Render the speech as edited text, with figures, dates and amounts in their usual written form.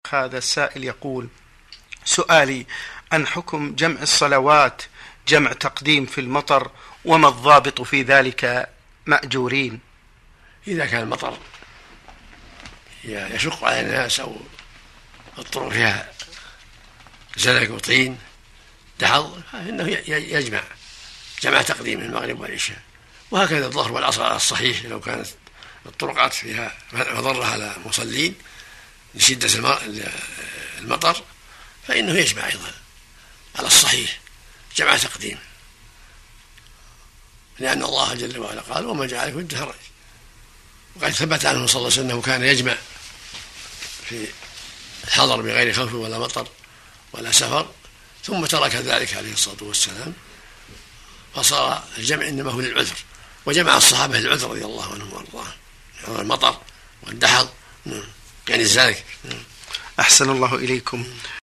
هذا السائل يقول: سؤالي عن حكم جمع الصلوات جمع تقديم في المطر، وما الضابط في ذلك مأجورين؟ إذا كان المطر يشق على الناس أو الطرق فيها زلق وطين دحض فإنه يجمع جمع تقديم المغرب والعشاء، وهكذا الظهر والعصر على الصحيح لو كانت الطرقات فيها مضرة على المصلين لشدة المطر فإنه يجمع أيضا على الصحيح جمع تقديم، لأن الله جل وعلا قال: وما جعل لكم الدين حرج. وقد ثبت عنه صلى الله عليه وسلم أنه كان يجمع في الحضر بغير خوف ولا مطر ولا سفر، ثم ترك ذلك عليه الصلاة والسلام، فصار الجمع إنما هو للعذر، وجمع الصحابة للعذر رضي الله عنهم وارضاهم، المطر والدحض يعني ذلك. أحسن الله إليكم.